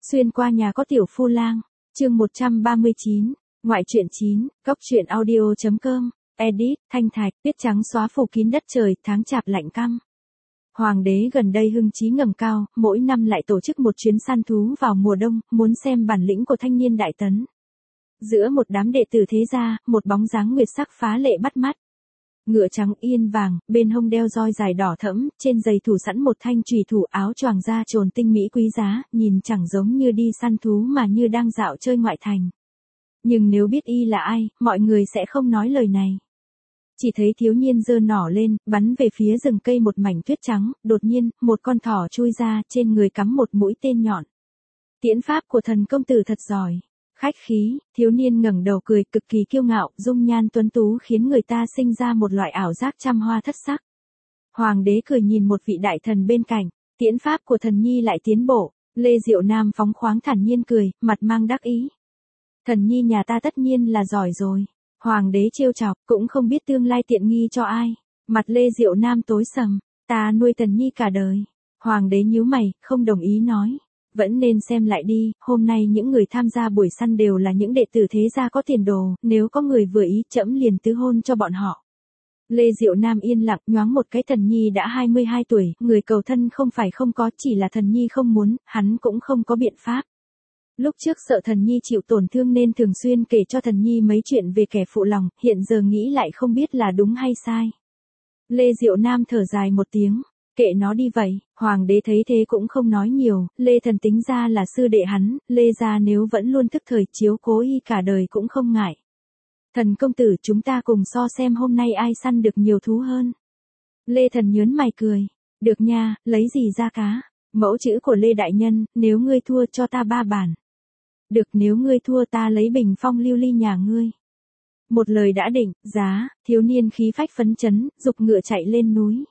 Xuyên qua nhà có tiểu phu lang, chương 139, ngoại truyện 9, cốc truyện audio.com, edit, Thanh Thạch, tuyết trắng xóa phủ kín đất trời, tháng chạp lạnh căm. Hoàng đế gần đây hưng chí ngẩng cao, mỗi năm lại tổ chức một chuyến săn thú vào mùa đông, muốn xem bản lĩnh của thanh niên đại tấn. Giữa một đám đệ tử thế gia, một bóng dáng nguyệt sắc phá lệ bắt mắt. Ngựa trắng yên vàng, bên hông đeo roi dài đỏ thẫm, trên giày thủ sẵn một thanh chùy thủ, áo choàng da trồn tinh mỹ quý giá, nhìn chẳng giống như đi săn thú mà như đang dạo chơi ngoại thành. Nhưng nếu biết y là ai, mọi người sẽ không nói lời này. Chỉ thấy thiếu niên giơ nỏ lên, bắn về phía rừng cây một mảnh tuyết trắng, đột nhiên, một con thỏ chui ra, trên người cắm một mũi tên nhọn. Tiễn pháp của thần công tử thật giỏi. Khách khí, thiếu niên ngẩng đầu cười cực kỳ kiêu ngạo, dung nhan tuấn tú khiến người ta sinh ra một loại ảo giác trăm hoa thất sắc. Hoàng đế cười nhìn một vị đại thần bên cạnh, tiễn pháp của thần nhi lại tiến bộ. Lê Diệu Nam phóng khoáng thản nhiên cười, mặt mang đắc ý. Thần nhi nhà ta tất nhiên là giỏi rồi. Hoàng đế trêu chọc, cũng không biết tương lai tiện nghi cho ai. Mặt Lê Diệu Nam tối sầm, ta nuôi thần nhi cả đời. Hoàng đế nhíu mày, không đồng ý nói. Vẫn nên xem lại đi, hôm nay những người tham gia buổi săn đều là những đệ tử thế gia có tiền đồ, nếu có người vừa ý trẫm liền tứ hôn cho bọn họ. Lê Diệu Nam yên lặng, nhoáng một cái, thần nhi đã 22 tuổi, người cầu thân không phải không có, chỉ là thần nhi không muốn, hắn cũng không có biện pháp. Lúc trước sợ thần nhi chịu tổn thương nên thường xuyên kể cho thần nhi mấy chuyện về kẻ phụ lòng, hiện giờ nghĩ lại không biết là đúng hay sai. Lê Diệu Nam thở dài một tiếng. Kệ nó đi vậy, hoàng đế thấy thế cũng không nói nhiều, Lê Thần tính ra là sư đệ hắn, Lê gia nếu vẫn luôn thức thời chiếu cố y cả đời cũng không ngại. Thần công tử, chúng ta cùng so xem hôm nay ai săn được nhiều thú hơn. Lê Thần nhớn mày cười, được nha, lấy gì ra cá, mẫu chữ của Lê Đại Nhân, nếu ngươi thua cho ta 3 bản. Được, nếu ngươi thua ta lấy bình phong lưu ly nhà ngươi. Một lời đã định, giá, thiếu niên khí phách phấn chấn, giục ngựa chạy lên núi.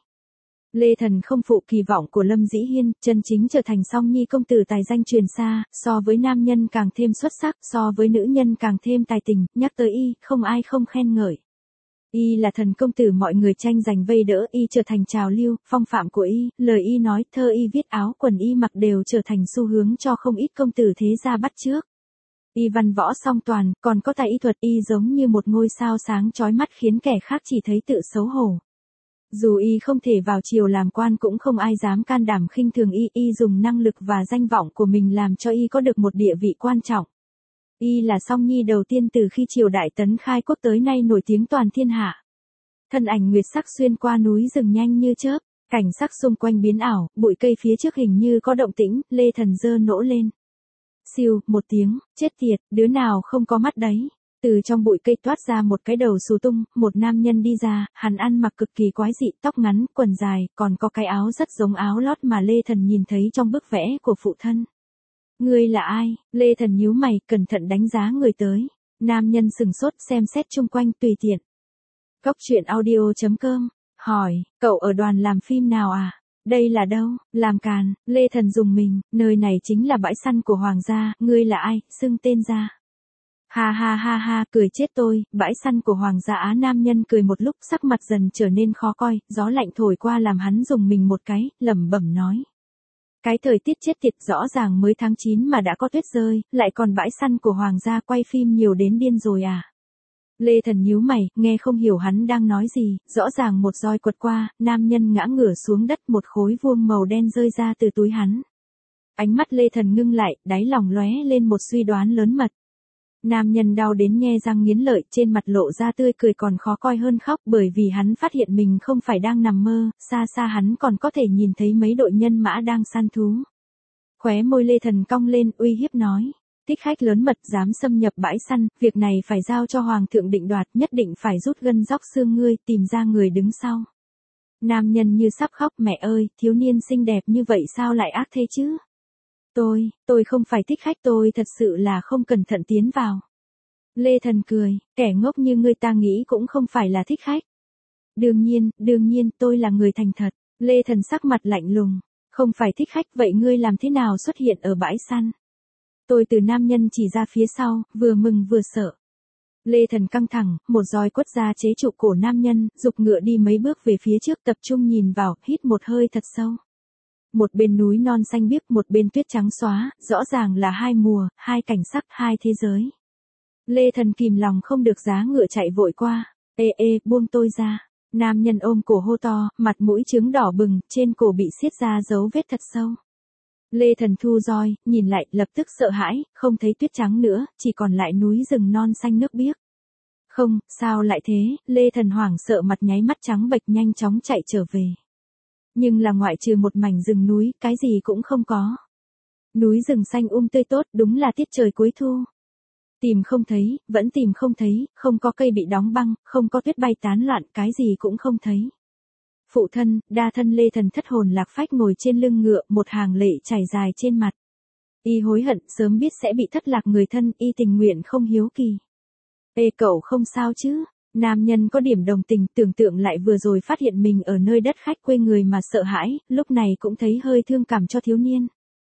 Lê Thần không phụ kỳ vọng của Lâm Dĩ Hiên, chân chính trở thành song nhi công tử tài danh truyền xa, so với nam nhân càng thêm xuất sắc, so với nữ nhân càng thêm tài tình, nhắc tới y, không ai không khen ngợi. Y là thần công tử mọi người tranh giành vây đỡ, y trở thành trào lưu, phong phạm của y, lời y nói, thơ y viết, áo quần y mặc đều trở thành xu hướng cho không ít công tử thế gia bắt chước. Y văn võ song toàn, còn có tài y thuật, y giống như một ngôi sao sáng chói mắt khiến kẻ khác chỉ thấy tự xấu hổ. Dù y không thể vào triều làm quan cũng không ai dám can đảm khinh thường y, y dùng năng lực và danh vọng của mình làm cho y có được một địa vị quan trọng. Y là song nhi đầu tiên từ khi triều đại tấn khai quốc tới nay nổi tiếng toàn thiên hạ. Thân ảnh nguyệt sắc xuyên qua núi rừng nhanh như chớp, cảnh sắc xung quanh biến ảo, bụi cây phía trước hình như có động tĩnh, Lê Thần giơ nỗ lên. Siêu, một tiếng, chết tiệt, đứa nào không có mắt đấy. Từ trong bụi cây toát ra một cái đầu xù tung, một nam nhân đi ra, hắn ăn mặc cực kỳ quái dị, tóc ngắn, quần dài, còn có cái áo rất giống áo lót mà Lê Thần nhìn thấy trong bức vẽ của phụ thân. Ngươi là ai? Lê Thần nhíu mày, cẩn thận đánh giá người tới. Nam nhân sừng sốt xem xét chung quanh tùy tiện. Cốc truyện audio.com, hỏi, cậu ở đoàn làm phim nào à? Đây là đâu? Làm càn, Lê Thần dùng mình, nơi này chính là bãi săn của hoàng gia, ngươi là ai? Xưng tên ra. Ha ha ha ha, cười chết tôi, bãi săn của hoàng gia Á. Nam nhân cười một lúc, sắc mặt dần trở nên khó coi, gió lạnh thổi qua làm hắn dùng mình một cái, lẩm bẩm nói. Cái thời tiết chết tiệt, rõ ràng mới tháng 9 mà đã có tuyết rơi, lại còn bãi săn của hoàng gia quay phim nhiều đến điên rồi à. Lê Thần nhíu mày, nghe không hiểu hắn đang nói gì, rõ ràng một roi quật qua, nam nhân ngã ngửa xuống đất, một khối vuông màu đen rơi ra từ túi hắn. Ánh mắt Lê Thần ngưng lại, đáy lòng lóe lên một suy đoán lớn mật. Nam nhân đau đến nhe răng nghiến lợi, trên mặt lộ ra tươi cười còn khó coi hơn khóc, bởi vì hắn phát hiện mình không phải đang nằm mơ, xa xa hắn còn có thể nhìn thấy mấy đội nhân mã đang săn thú. Khóe môi Lê Thần cong lên, uy hiếp nói. Thích khách lớn mật dám xâm nhập bãi săn, việc này phải giao cho hoàng thượng định đoạt, nhất định phải rút gân róc xương ngươi, tìm ra người đứng sau. Nam nhân như sắp khóc, mẹ ơi, thiếu niên xinh đẹp như vậy sao lại ác thế chứ? Tôi không phải thích khách, tôi thật sự là không cẩn thận tiến vào. Lê Thần cười, kẻ ngốc như ngươi ta nghĩ cũng không phải là thích khách. Đương nhiên, tôi là người thành thật. Lê Thần sắc mặt lạnh lùng, không phải thích khách, vậy ngươi làm thế nào xuất hiện ở bãi săn? Tôi từ nam nhân chỉ ra phía sau, vừa mừng vừa sợ. Lê Thần căng thẳng, một roi quất ra chế trụ cổ nam nhân, giục ngựa đi mấy bước về phía trước, tập trung nhìn vào, hít một hơi thật sâu. Một bên núi non xanh biếc, một bên tuyết trắng xóa, rõ ràng là hai mùa, hai cảnh sắc, hai thế giới. Lê Thần kìm lòng không được giá ngựa chạy vội qua. Ê ê, buông tôi ra. Nam nhân ôm cổ hô to, mặt mũi trướng đỏ bừng, trên cổ bị xiết ra dấu vết thật sâu. Lê Thần thu roi, nhìn lại, lập tức sợ hãi, không thấy tuyết trắng nữa, chỉ còn lại núi rừng non xanh nước biếc. Không, sao lại thế, Lê Thần hoảng sợ mặt nháy mắt trắng bệch nhanh chóng chạy trở về. Nhưng là ngoại trừ một mảnh rừng núi, cái gì cũng không có. Núi rừng xanh tươi tốt, đúng là tiết trời cuối thu. Tìm không thấy, vẫn tìm không thấy, không có cây bị đóng băng, không có tuyết bay tán loạn, cái gì cũng không thấy. Phụ thân, đa thân Lê Thần thất hồn lạc phách ngồi trên lưng ngựa, một hàng lệ chảy dài trên mặt. Y hối hận, sớm biết sẽ bị thất lạc người thân, y tình nguyện không hiếu kỳ. Ê cậu không sao chứ? Nam nhân có điểm đồng tình, tưởng tượng lại vừa rồi phát hiện mình ở nơi đất khách quê người mà sợ hãi, lúc này cũng thấy hơi thương cảm cho thiếu niên.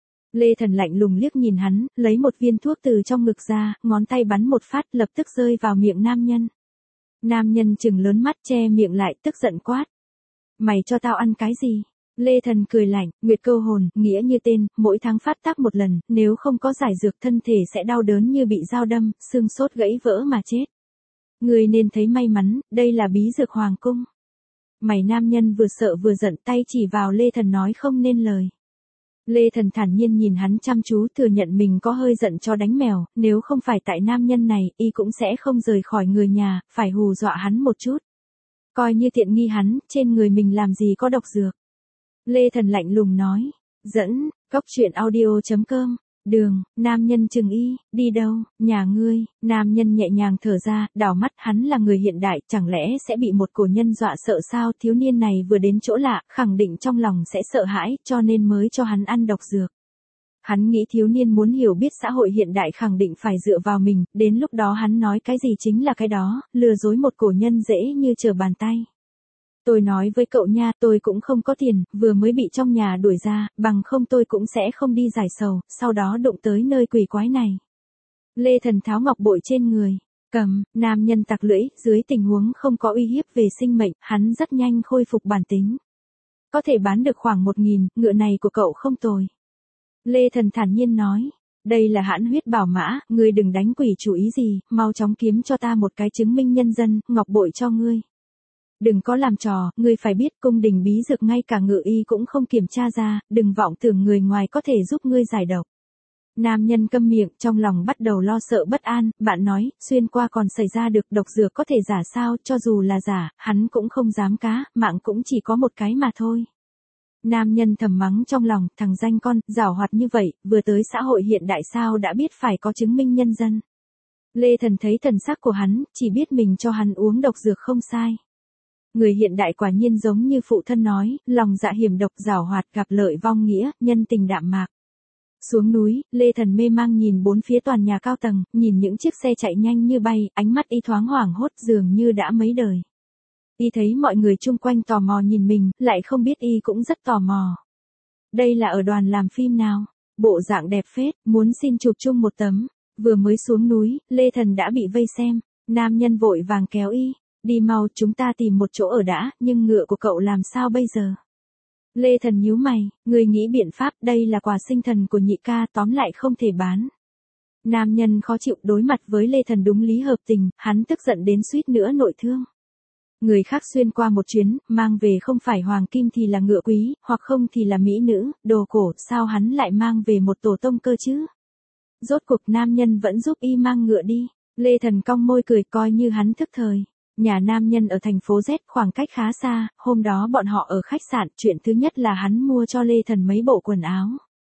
Lê Thần lạnh lùng liếc nhìn hắn, lấy một viên thuốc từ trong ngực ra, ngón tay bắn một phát lập tức rơi vào miệng nam nhân. Nam nhân trừng lớn mắt che miệng lại, tức giận quát. Mày cho tao ăn cái gì? Lê Thần cười lạnh, Nguyệt Câu Hồn, nghĩa như tên, mỗi tháng phát tác một lần, nếu không có giải dược thân thể sẽ đau đớn như bị dao đâm, xương sốt gãy vỡ mà chết. Người nên thấy may mắn, đây là bí dược hoàng cung. Mày nam nhân vừa sợ vừa giận, tay chỉ vào Lê Thần nói không nên lời. Lê Thần thản nhiên nhìn hắn chăm chú, thừa nhận mình có hơi giận cho đánh mèo, nếu không phải tại nam nhân này, y cũng sẽ không rời khỏi người nhà, phải hù dọa hắn một chút. Coi như tiện nghi hắn, trên người mình làm gì có độc dược. Lê Thần lạnh lùng nói. Dẫn, cóc truyện audio.com. Đường, nam nhân chừng y, đi đâu, nhà ngươi, nam nhân nhẹ nhàng thở ra, đảo mắt, hắn là người hiện đại, chẳng lẽ sẽ bị một cổ nhân dọa sợ sao, thiếu niên này vừa đến chỗ lạ, khẳng định trong lòng sẽ sợ hãi, cho nên mới cho hắn ăn độc dược. Hắn nghĩ thiếu niên muốn hiểu biết xã hội hiện đại khẳng định phải dựa vào mình, đến lúc đó hắn nói cái gì chính là cái đó, lừa dối một cổ nhân dễ như trở bàn tay. Tôi nói với cậu nha, tôi cũng không có tiền, vừa mới bị trong nhà đuổi ra, bằng không tôi cũng sẽ không đi giải sầu, sau đó đụng tới nơi quỷ quái này. Lê Thần tháo ngọc bội trên người, cầm, nam nhân tặc lưỡi, dưới tình huống không có uy hiếp về sinh mệnh, hắn rất nhanh khôi phục bản tính. Có thể bán được khoảng 1.000, ngựa này của cậu không tồi. Lê Thần thản nhiên nói, đây là hãn huyết bảo mã, ngươi đừng đánh quỷ chủ ý gì, mau chóng kiếm cho ta một cái chứng minh nhân dân, ngọc bội cho ngươi. Đừng có làm trò, ngươi phải biết cung đình bí dược ngay cả ngự y cũng không kiểm tra ra, đừng vọng tưởng người ngoài có thể giúp ngươi giải độc. Nam nhân câm miệng, trong lòng bắt đầu lo sợ bất an, bạn nói, xuyên qua còn xảy ra được độc dược có thể giả sao, cho dù là giả, hắn cũng không dám cá, mạng cũng chỉ có một cái mà thôi. Nam nhân thầm mắng trong lòng, thằng danh con, giảo hoạt như vậy, vừa tới xã hội hiện đại sao đã biết phải có chứng minh nhân dân. Lê Thần thấy thần sắc của hắn, chỉ biết mình cho hắn uống độc dược không sai. Người hiện đại quả nhiên giống như phụ thân nói, lòng dạ hiểm độc giảo hoạt gặp lợi vong nghĩa, nhân tình đạm mạc. Xuống núi, Lê Thần mê mang nhìn bốn phía toàn nhà cao tầng, nhìn những chiếc xe chạy nhanh như bay, ánh mắt y thoáng hoảng hốt dường như đã mấy đời. Y thấy mọi người chung quanh tò mò nhìn mình, lại không biết y cũng rất tò mò. Đây là ở đoàn làm phim nào? Bộ dạng đẹp phết, muốn xin chụp chung một tấm. Vừa mới xuống núi, Lê Thần đã bị vây xem, nam nhân vội vàng kéo y. Đi mau, chúng ta tìm một chỗ ở đã, nhưng ngựa của cậu làm sao bây giờ? Lê Thần nhíu mày, người nghĩ biện pháp, đây là quà sinh thần của nhị ca, tóm lại không thể bán. Nam nhân khó chịu đối mặt với Lê Thần đúng lý hợp tình, hắn tức giận đến suýt nữa nội thương. Người khác xuyên qua một chuyến, mang về không phải hoàng kim thì là ngựa quý, hoặc không thì là mỹ nữ, đồ cổ, sao hắn lại mang về một tổ tông cơ chứ? Rốt cuộc nam nhân vẫn giúp y mang ngựa đi. Lê Thần cong môi cười coi như hắn thức thời. Nhà nam nhân ở thành phố Z khoảng cách khá xa, hôm đó bọn họ ở khách sạn, chuyện thứ nhất là hắn mua cho Lê Thần mấy bộ quần áo.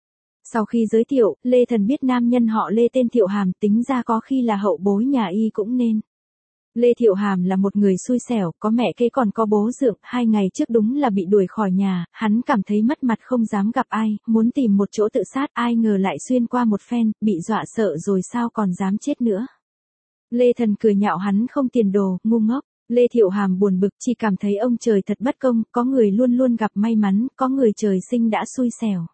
Sau khi giới thiệu, Lê Thần biết nam nhân họ Lê tên Thiệu Hàm, tính ra có khi là hậu bối nhà y cũng nên. Lê Thiệu Hàm là một người xui xẻo, có mẹ kế còn có bố dượng, 2 ngày trước đúng là bị đuổi khỏi nhà, hắn cảm thấy mất mặt không dám gặp ai, muốn tìm một chỗ tự sát, ai ngờ lại xuyên qua một phen, bị dọa sợ rồi sao còn dám chết nữa. Lê Thần cười nhạo hắn không tiền đồ, ngu ngốc. Lê Thiệu Hàm buồn bực, chỉ cảm thấy ông trời thật bất công, có người luôn luôn gặp may mắn, có người trời sinh đã xui xẻo.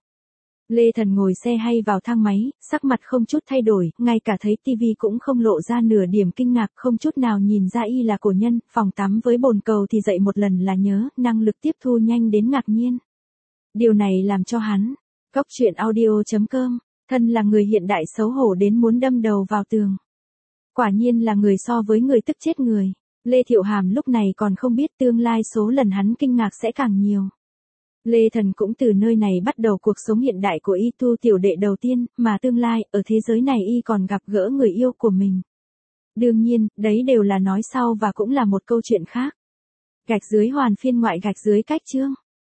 Lê Thần ngồi xe hay vào thang máy, sắc mặt không chút thay đổi, ngay cả thấy tivi cũng không lộ ra nửa điểm kinh ngạc, không chút nào nhìn ra y là cổ nhân, phòng tắm với bồn cầu thì dậy một lần là nhớ, năng lực tiếp thu nhanh đến ngạc nhiên. Điều này làm cho hắn, Cốc truyện audio.com, thân là người hiện đại xấu hổ đến muốn đâm đầu vào tường. Quả nhiên là người so với người tức chết người. Lê Thiệu Hàm lúc này còn không biết tương lai số lần hắn kinh ngạc sẽ càng nhiều. Lê Thần cũng từ nơi này bắt đầu cuộc sống hiện đại của y tu tiểu đệ đầu tiên, mà tương lai, ở thế giới này y còn gặp gỡ người yêu của mình. Đương nhiên, đấy đều là nói sau và cũng là một câu chuyện khác. Gạch dưới hoàn phiên ngoại gạch dưới cách chương.